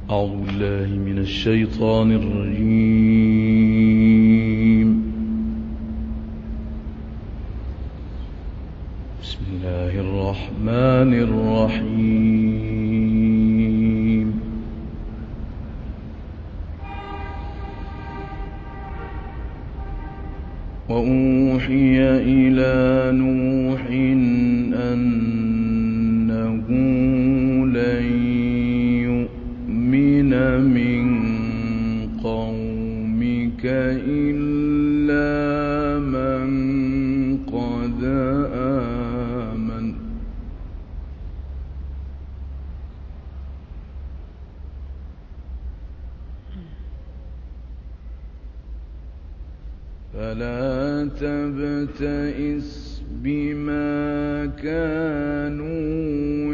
أعوذ بالله من الشيطان الرجيم. بسم الله الرحمن الرحيم. وأوحي إلى نوح أنه لن يؤمن من قومك إلا من قد آمن فلا تبتئس بما كانوا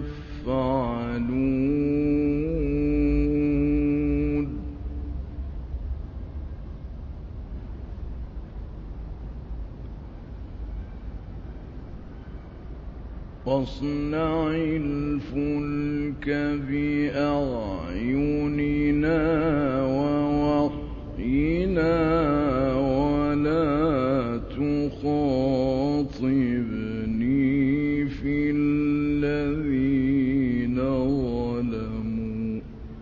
يفعلون واصنع الفلك بأعيننا ووحينا ولا تخاطبني في الذين ظلموا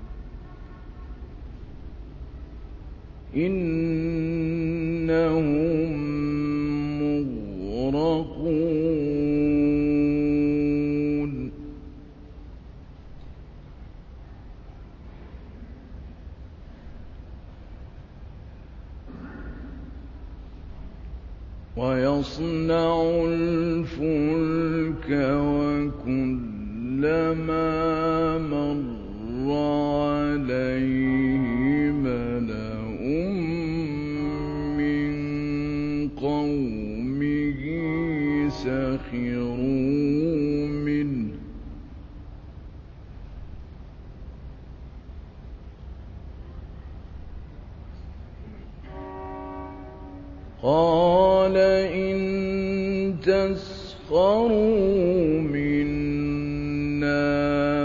إنهم مغرقون ويصنع الفلك وكلما مر عليه ملأ من قومه سخروا منه قال إن تسخروا منا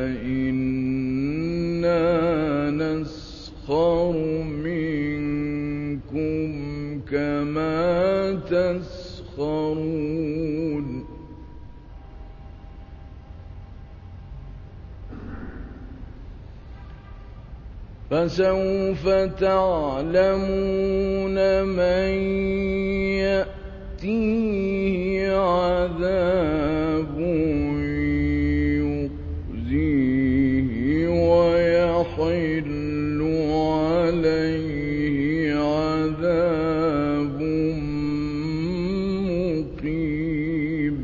فإنا نسخر منكم كما تسخرون فسوف تعلمون من يأتيه عذاب يخزيه ويحل عليه عذاب مقيم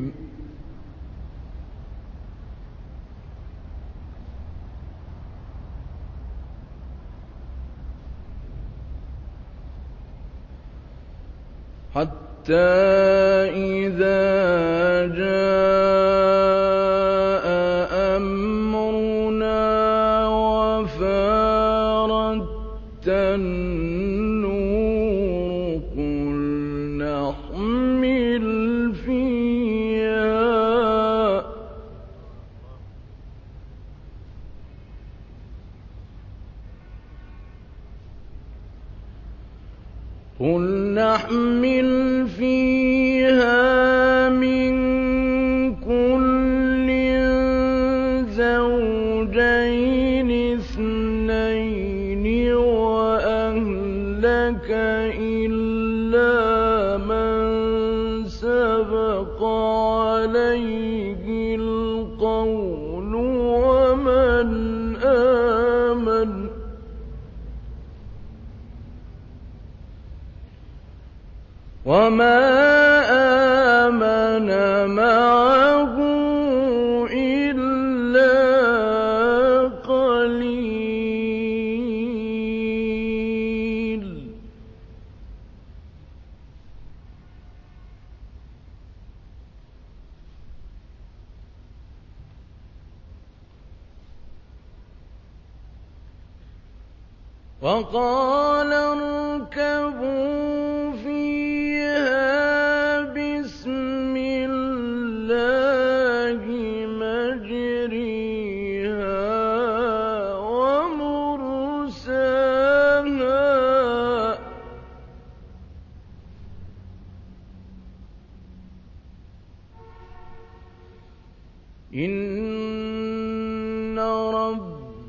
حتى إذا جاء أمرنا وفارت النور قل نحمل فيها من كل زوجين اثنين وأهلك إلا من سبق عليه القول ومن آمن وما آمن معه إلا قليل وقال اركبوا فيها بسم الله مجريها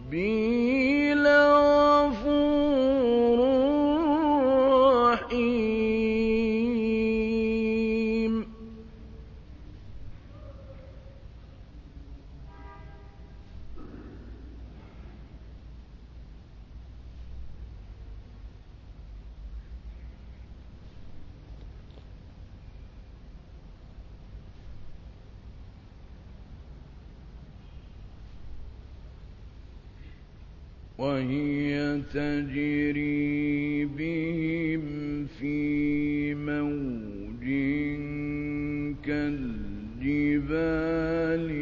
رَبِّي لَغَفُورٌ رَّحِيمٌ وَهِيَ تَجْرِي بِهِمْ فِي مَوْجٍ كَالْجِبَالِ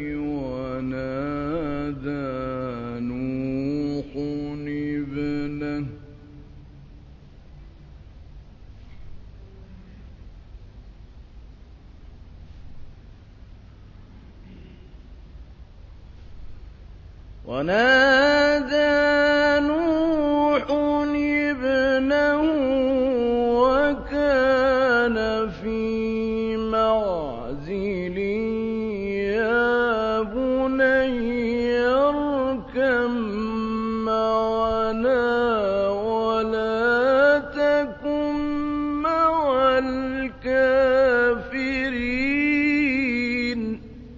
ونادى نوح ابنه وكان في معزل يا بني اركب معنا ولا تكن مع الكافرين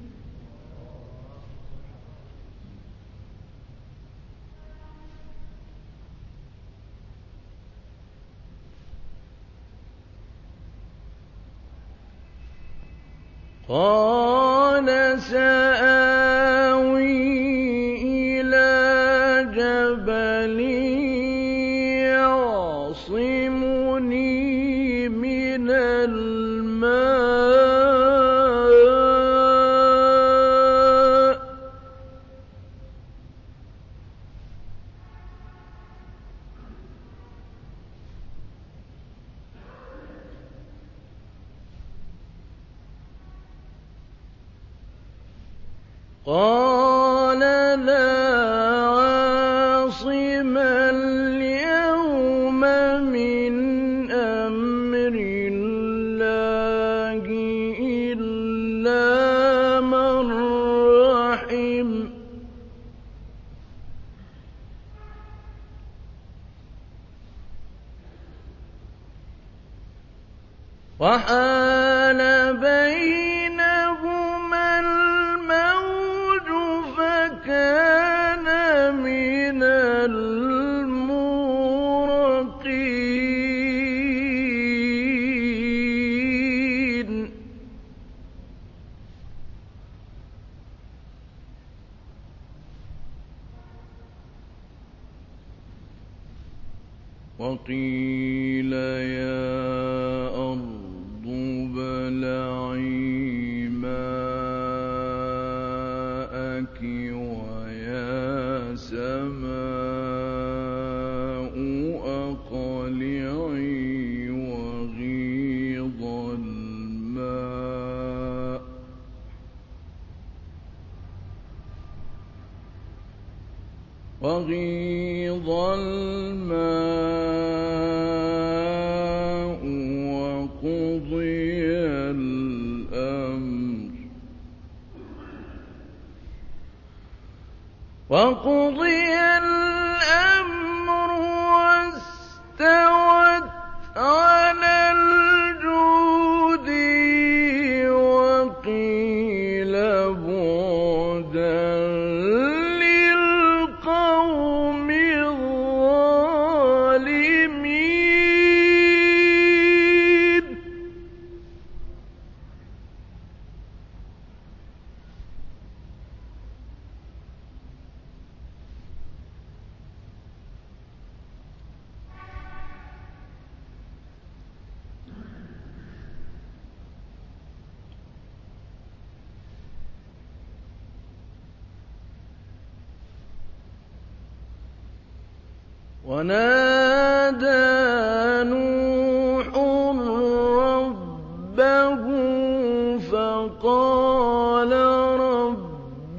قال سآوي إلى جبل يعصمني من الماء قال لا عاصم اليوم من أمر الله إلا من رحم وحال بينهما الموج فكان من المغرقين وقيل يا أرض ابلعي ماءك ويا سماء أقلعي وغيض الماء وقضي الأمر واستوت على الجودي وقيل بعدا للقوم الظالمين ونادى نوح ربه فقال رب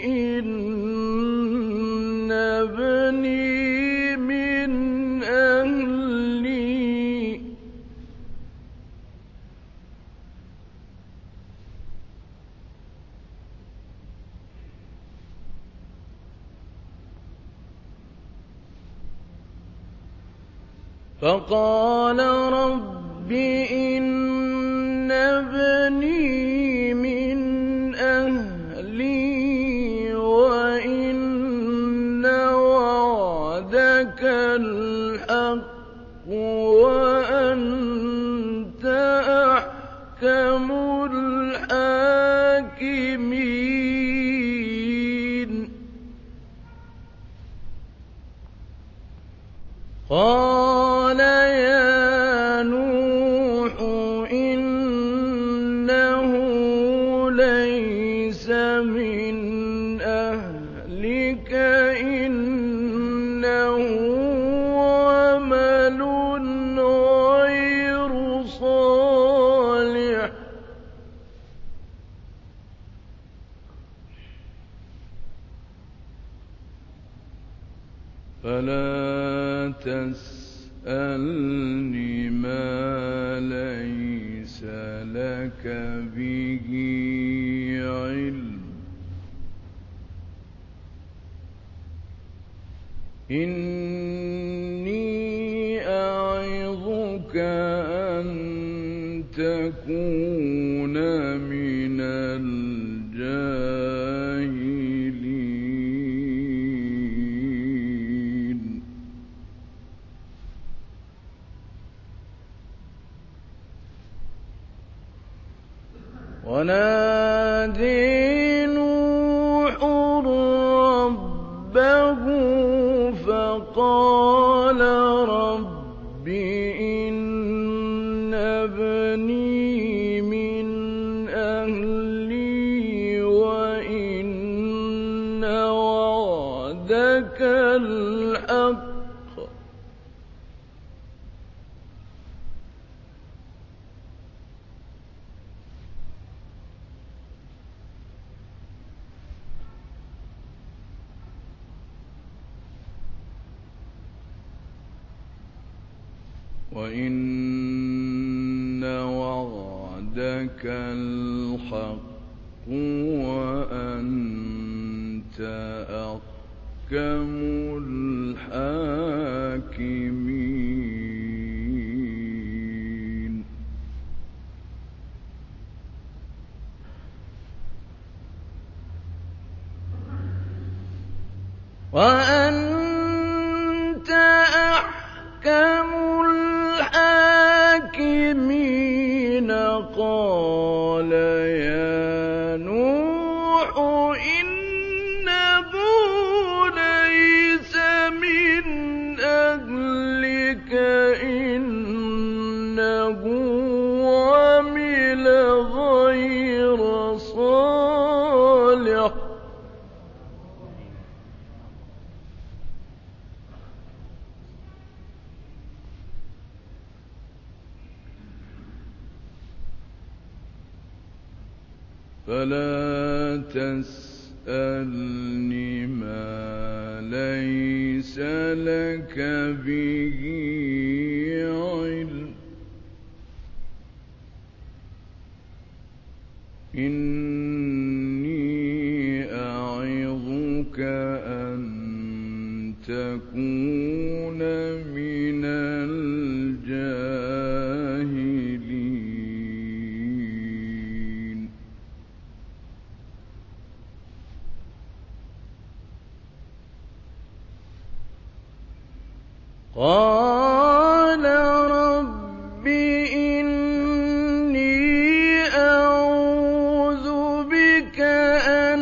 إن ابني من أهلي فقال رب إن ابني من أهلي وإن وعدك الحق وأنت أحكم الحاكمين قال يا نوح إنه ليس من أهلك إنه عمل غير صالح فلا تسألني ما ليس لك به علم إني أعظك أن تكون من الجاهلين ونادي نوح ربه فقال رب إن ابني من أهلي وإن وعدك الحق وإن وعدك الحق وأنت أحكم الحاكمين وأنت أحكم الحاكمين قال يا نوح إنه ليس من أهلك إنه عمل غير صالح فلا تسألني ما ليس لك به علم إني أعظك أن تكون من الجاهلين قال رب إني أعوذ بك أن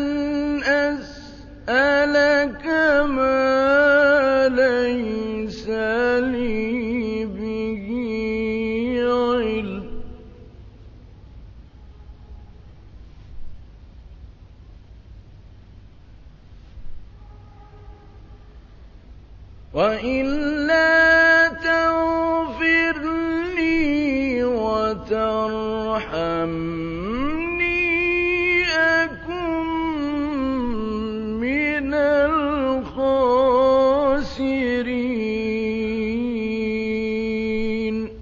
أسألك ما ليس لي به علم وإلا تغفر لي وترحمني أكن من الخاسرين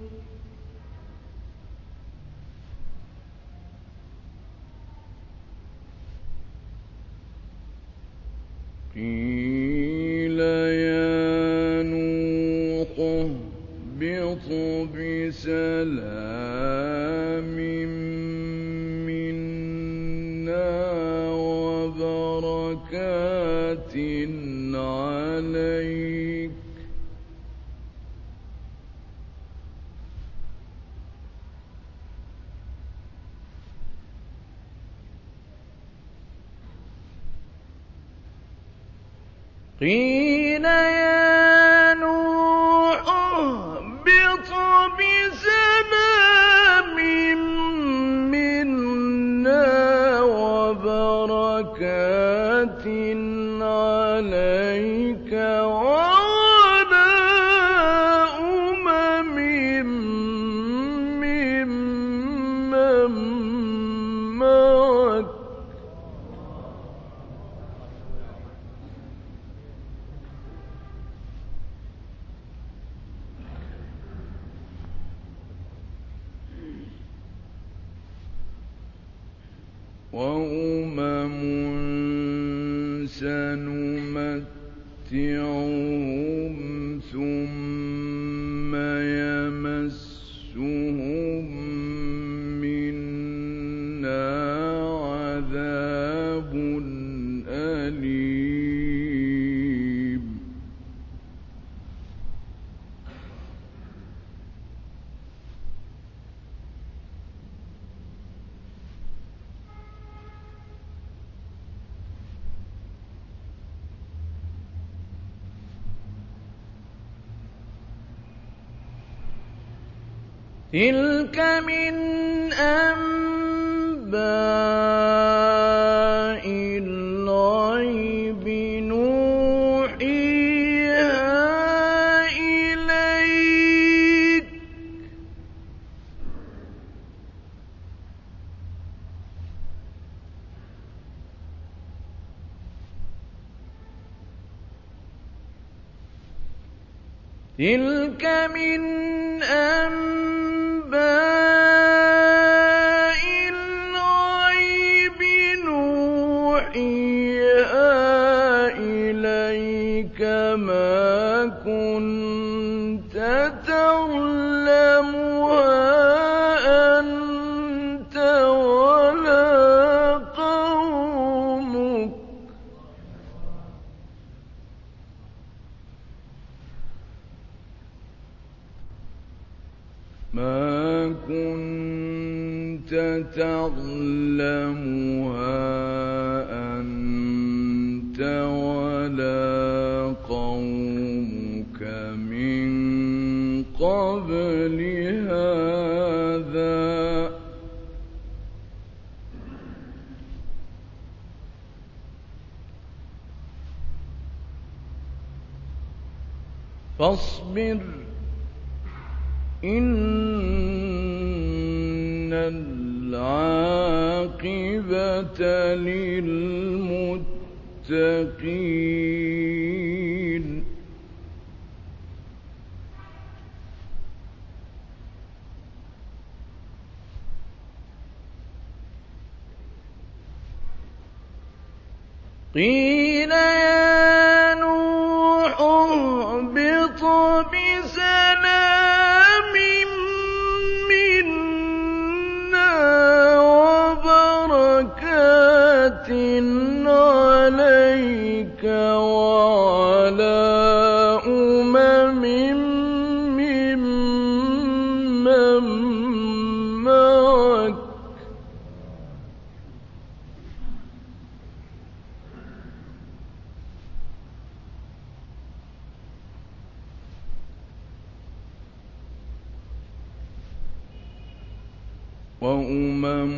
قيل يا نوح اهبط بسلام منا وبركات عليك قيل يا نوح اهبط بسلام منا وبركات عليك وعلى ممن معك وأمم سنمتعهم ثم يمسهم منا عذاب أليم تلك من أنباء الغيب نوحيها إليك تلك من أنباء الغيب نوحيها إليك ما كنت تعلمها أنت ولا قومك ما كنت تعلمها أنت ولا قومك من قبل هذا فاصبر إن العاقبة للمتقين قيل يا نوح اهبط بسلام منا وبركات عليك وعلى أمم ممن معك وأمم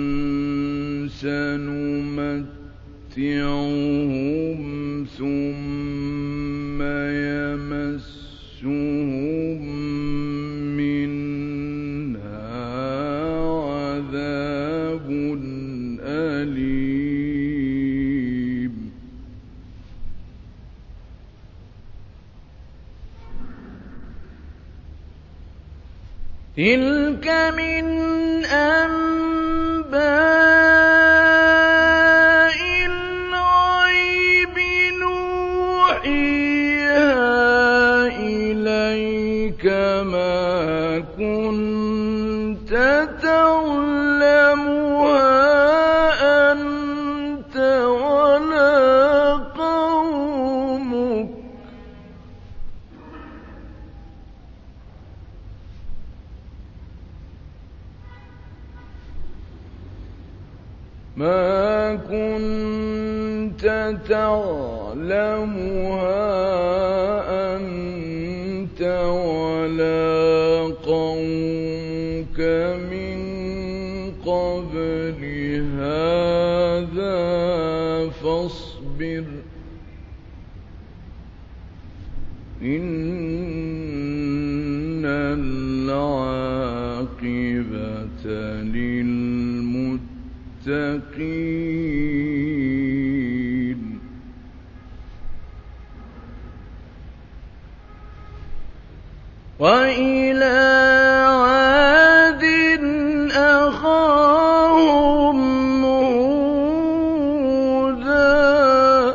سنمتعهم ثم يمسهم منها عذاب أليم تلك من أنباء الغيب نوحيها إليك ما كنت ما كنت تعلمها أنت ولا قومك من قبل هذا فاصبر إن العاقبة للمتقين وإلى عاد أخاهم هودا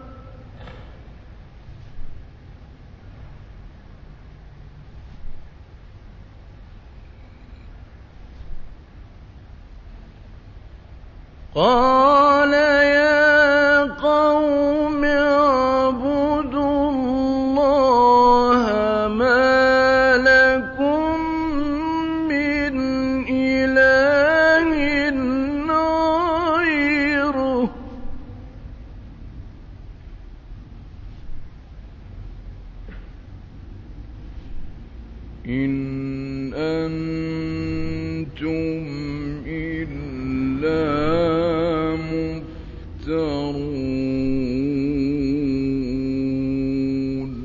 قال يا قوم اعبدوا الله ما لكم من إله غيره إن أنتم إلا مفترون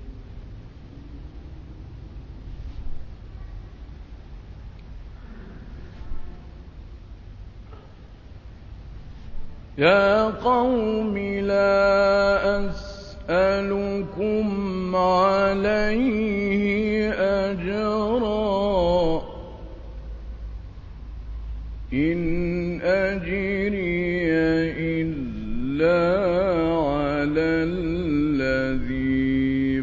يا قوم لا أسألكم عليه أجرا إن أجري إلا على الذي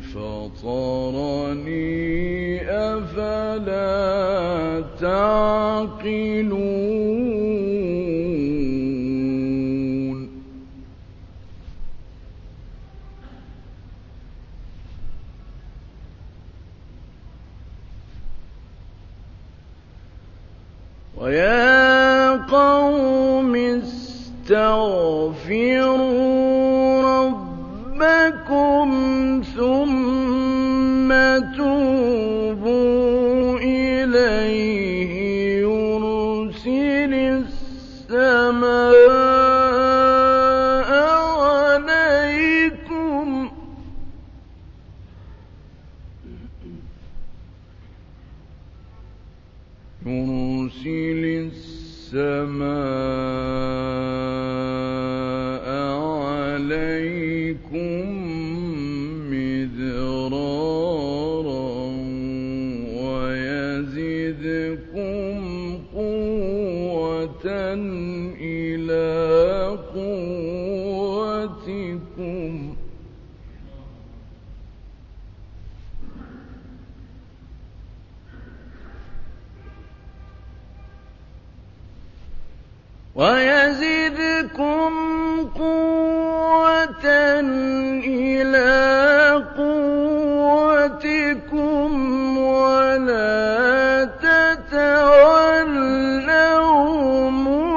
فطرني أفلا تعقلون ويا قوم استغفروا ربكم ثم توبوا إليه يرسل السماء عليكم مدرارا ويزدكم قوة إلى قوتكم ويزدكم قوة إلى قوتكم ولا تتولوا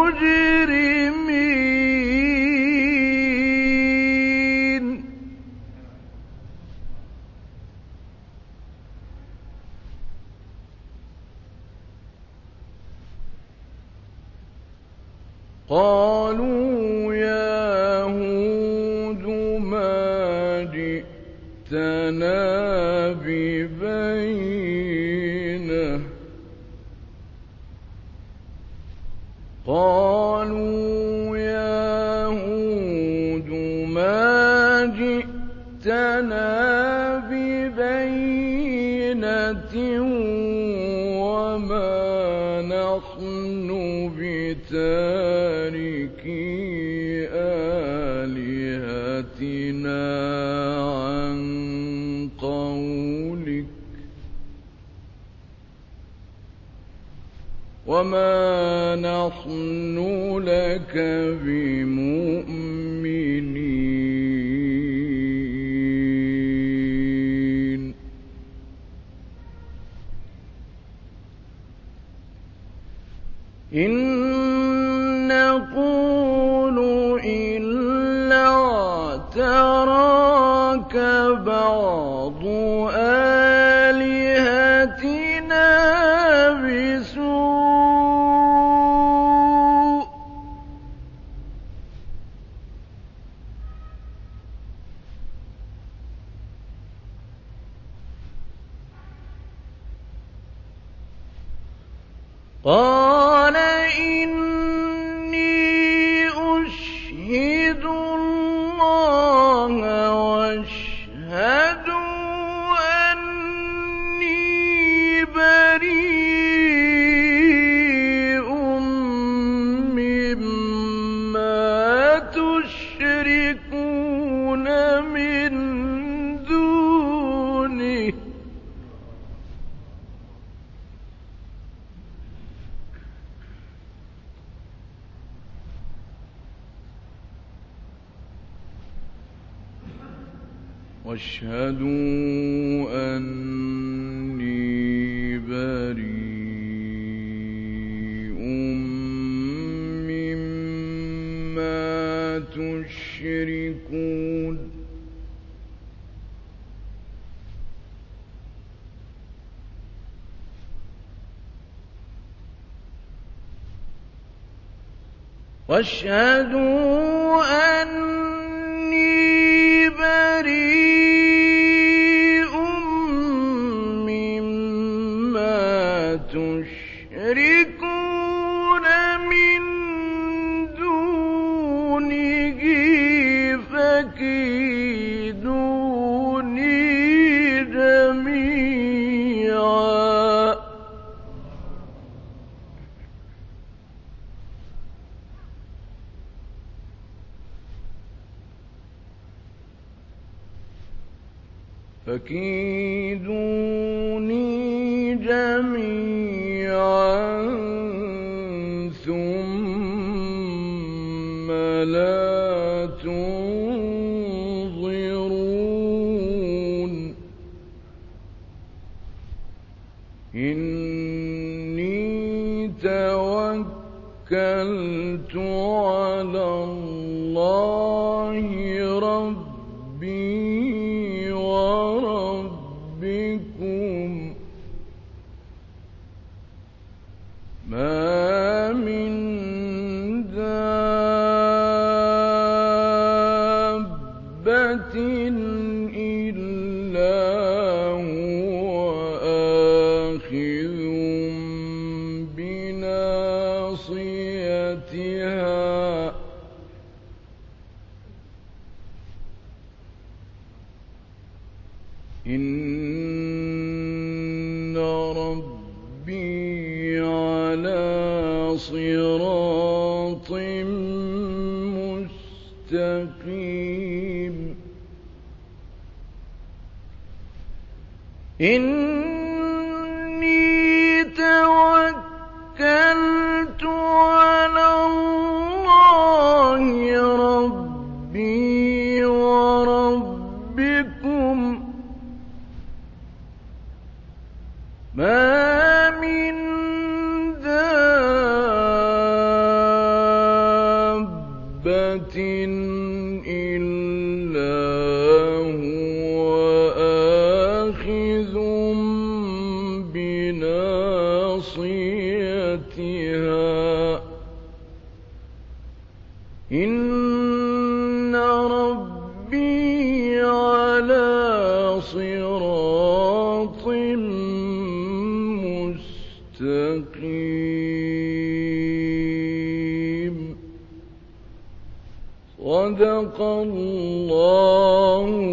مجرمين قالوا يا هود ما جئتنا ببينة قالوا يا هود ما جئتنا ببينة وما نحن بتاركي آلهتنا عن قولك وما نحن لك بمؤمنين إن نقول أراك بعض آلهتنا بسوء قال إني أشهد الله واشهدوا أني بريء مما تشركون من دونه واشهدوا أني بريء مما تشركون واشهدوا أني بريء مما تشركون من دونه فكيدوني جميعا ثم لا تنظرون إني توكلت على الله ربي وربكم ما من دابة إلا هو آخذ بناصيتها إن ربي على صراط مستقيم إني توكلت على الله ربي وربكم ما من دابة إلا هو آخذ بناصيتها إن ربي على صراط مستقيم صدق الله